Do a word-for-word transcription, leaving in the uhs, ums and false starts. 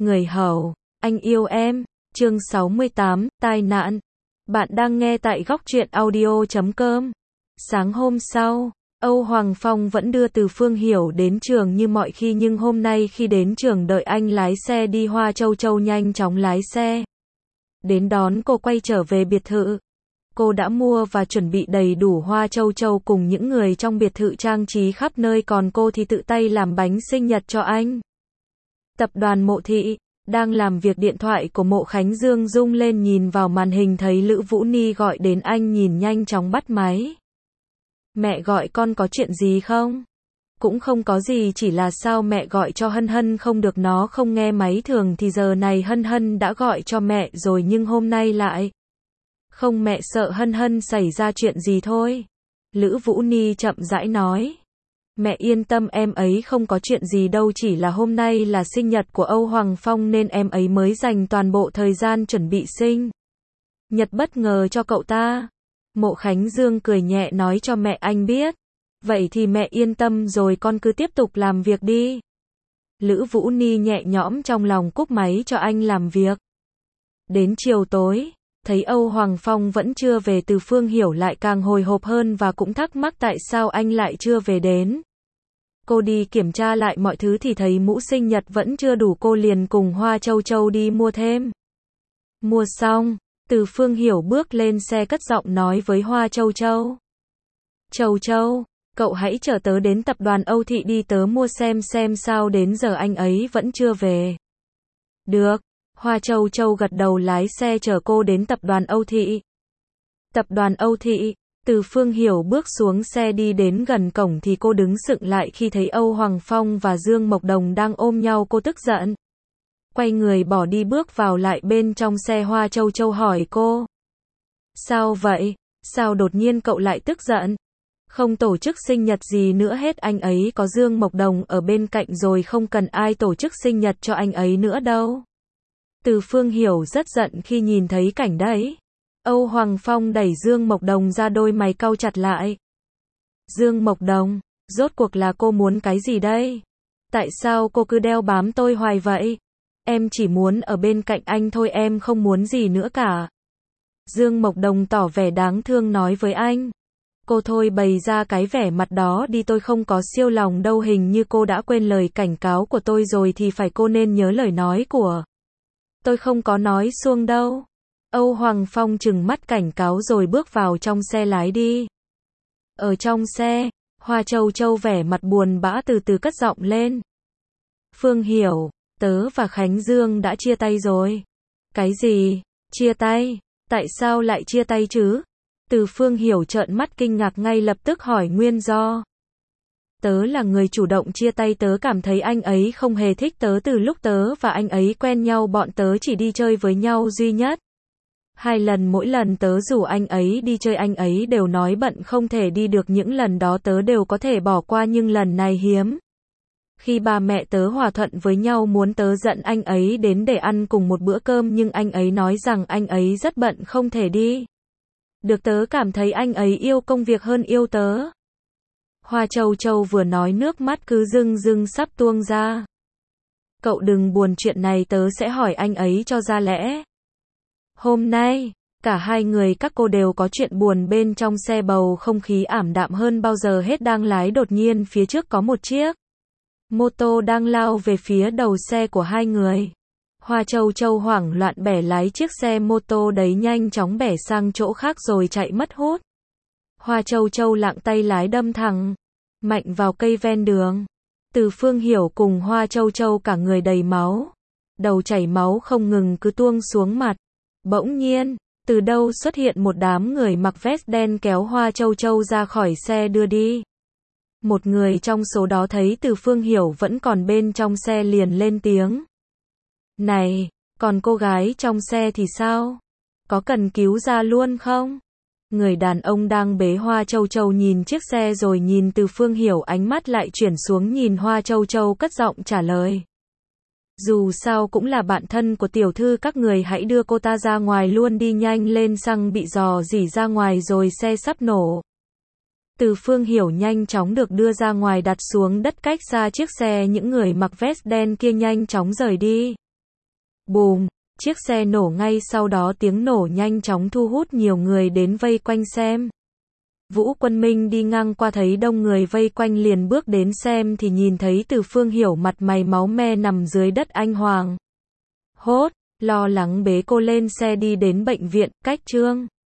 Người hầu, anh yêu em, chương sáu mươi tám, tai nạn. Bạn đang nghe tại góc truyện audio chấm com. Sáng hôm sau, Âu Hoàng Phong vẫn đưa Từ Phương Hiểu đến trường như mọi khi, nhưng hôm nay khi đến trường đợi anh lái xe đi, Hoa Châu Châu nhanh chóng lái xe đến đón cô quay trở về biệt thự. Cô đã mua và chuẩn bị đầy đủ hoa châu châu cùng những người trong biệt thự trang trí khắp nơi, còn cô thì tự tay làm bánh sinh nhật cho anh. Tập đoàn Mộ Thị đang làm việc, điện thoại của Mộ Khánh Dương rung lên, nhìn vào màn hình thấy Lữ Vũ Ni gọi đến, anh nhìn nhanh chóng bắt máy. Mẹ gọi con có chuyện gì không? Cũng không có gì, chỉ là sao mẹ gọi cho Hân Hân không được, nó không nghe máy, thường thì giờ này Hân Hân đã gọi cho mẹ rồi nhưng hôm nay lại không, mẹ sợ Hân Hân xảy ra chuyện gì thôi. Lữ Vũ Ni chậm rãi nói. Mẹ yên tâm, em ấy không có chuyện gì đâu, chỉ là hôm nay là sinh nhật của Âu Hoàng Phong nên em ấy mới dành toàn bộ thời gian chuẩn bị sinh nhật bất ngờ cho cậu ta. Mộ Khánh Dương cười nhẹ nói cho mẹ anh biết. Vậy thì mẹ yên tâm rồi, con cứ tiếp tục làm việc đi. Lữ Vũ Ni nhẹ nhõm trong lòng, cúp máy cho anh làm việc. Đến chiều tối, thấy Âu Hoàng Phong vẫn chưa về, Từ Phương Hiểu lại càng hồi hộp hơn và cũng thắc mắc tại sao anh lại chưa về đến. Cô đi kiểm tra lại mọi thứ thì thấy mũ sinh nhật vẫn chưa đủ, cô liền cùng Hoa Châu Châu đi mua thêm. Mua xong, Từ Phương Hiểu bước lên xe cất giọng nói với Hoa Châu Châu. Châu Châu, cậu hãy chở tớ đến tập đoàn Âu Thị đi, tớ mua xem xem sao đến giờ anh ấy vẫn chưa về. Được. Hoa Châu Châu gật đầu lái xe chở cô đến tập đoàn Âu Thị. Tập đoàn Âu Thị, Từ Phương Hiểu bước xuống xe đi đến gần cổng thì cô đứng sững lại khi thấy Âu Hoàng Phong và Dương Mộc Đồng đang ôm nhau, cô tức giận. Quay người bỏ đi, bước vào lại bên trong xe. Hoa Châu Châu hỏi cô. Sao vậy? Sao đột nhiên cậu lại tức giận? Không tổ chức sinh nhật gì nữa hết, anh ấy có Dương Mộc Đồng ở bên cạnh rồi, không cần ai tổ chức sinh nhật cho anh ấy nữa đâu. Từ Phương Hiểu rất giận khi nhìn thấy cảnh đấy. Âu Hoàng Phong đẩy Dương Mộc Đồng ra, đôi mày cau chặt lại. Dương Mộc Đồng, rốt cuộc là cô muốn cái gì đây? Tại sao cô cứ đeo bám tôi hoài vậy? Em chỉ muốn ở bên cạnh anh thôi, em không muốn gì nữa cả. Dương Mộc Đồng tỏ vẻ đáng thương nói với anh. Cô thôi bày ra cái vẻ mặt đó đi, tôi không có siêu lòng đâu, hình như cô đã quên lời cảnh cáo của tôi rồi thì phải, cô nên nhớ lời nói của tôi không có nói xuông đâu. Âu Hoàng Phong trừng mắt cảnh cáo rồi bước vào trong xe lái đi. Ở trong xe, Hoa Châu Châu vẻ mặt buồn bã từ từ cất giọng lên. Phương Hiểu, tớ và Khánh Dương đã chia tay rồi. Cái gì? Chia tay? Tại sao lại chia tay chứ? Từ Phương Hiểu trợn mắt kinh ngạc, ngay lập tức hỏi nguyên do. Tớ là người chủ động chia tay, tớ cảm thấy anh ấy không hề thích tớ từ lúc tớ và anh ấy quen nhau, bọn tớ chỉ đi chơi với nhau duy nhất hai lần, mỗi lần tớ rủ anh ấy đi chơi anh ấy đều nói bận không thể đi được, những lần đó tớ đều có thể bỏ qua, nhưng lần này hiếm khi ba mẹ tớ hòa thuận với nhau, muốn tớ dẫn anh ấy đến để ăn cùng một bữa cơm, nhưng anh ấy nói rằng anh ấy rất bận không thể đi được, tớ cảm thấy anh ấy yêu công việc hơn yêu tớ. Hoa Châu Châu vừa nói nước mắt cứ rưng rưng sắp tuông ra. Cậu đừng buồn, chuyện này tớ sẽ hỏi anh ấy cho ra lẽ. Hôm nay, cả hai người các cô đều có chuyện buồn. Bên trong xe bầu không khí ảm đạm hơn bao giờ hết, đang lái đột nhiên phía trước có một chiếc mô tô đang lao về phía đầu xe của hai người. Hoa Châu Châu hoảng loạn bẻ lái chiếc xe mô tô đấy, nhanh chóng bẻ sang chỗ khác rồi chạy mất hút. Hoa Châu Châu lạng tay lái đâm thẳng mạnh vào cây ven đường. Từ Phương Hiểu cùng Hoa Châu Châu cả người đầy máu, đầu chảy máu không ngừng cứ tuông xuống mặt. Bỗng nhiên, từ đâu xuất hiện một đám người mặc vest đen kéo Hoa Châu Châu ra khỏi xe đưa đi. Một người trong số đó thấy Từ Phương Hiểu vẫn còn bên trong xe liền lên tiếng. Này, còn cô gái trong xe thì sao? Có cần cứu ra luôn không? Người đàn ông đang bế Hoa Châu Châu nhìn chiếc xe rồi nhìn Từ Phương Hiểu, ánh mắt lại chuyển xuống nhìn Hoa Châu Châu, cất giọng trả lời. Dù sao cũng là bạn thân của tiểu thư, các người hãy đưa cô ta ra ngoài luôn đi, nhanh lên, xăng bị rò rỉ ra ngoài rồi, xe sắp nổ. Từ Phương Hiểu nhanh chóng được đưa ra ngoài, đặt xuống đất cách xa chiếc xe, những người mặc vest đen kia nhanh chóng rời đi. Bùm, chiếc xe nổ ngay sau đó tiếng nổ nhanh chóng thu hút nhiều người đến vây quanh xem. Vũ Quân Minh đi ngang qua thấy đông người vây quanh liền bước đến xem thì nhìn thấy Từ Phương Hiểu mặt mày máu me nằm dưới đất, anh hoảng hốt, lo lắng bế cô lên xe đi đến bệnh viện, cách Trương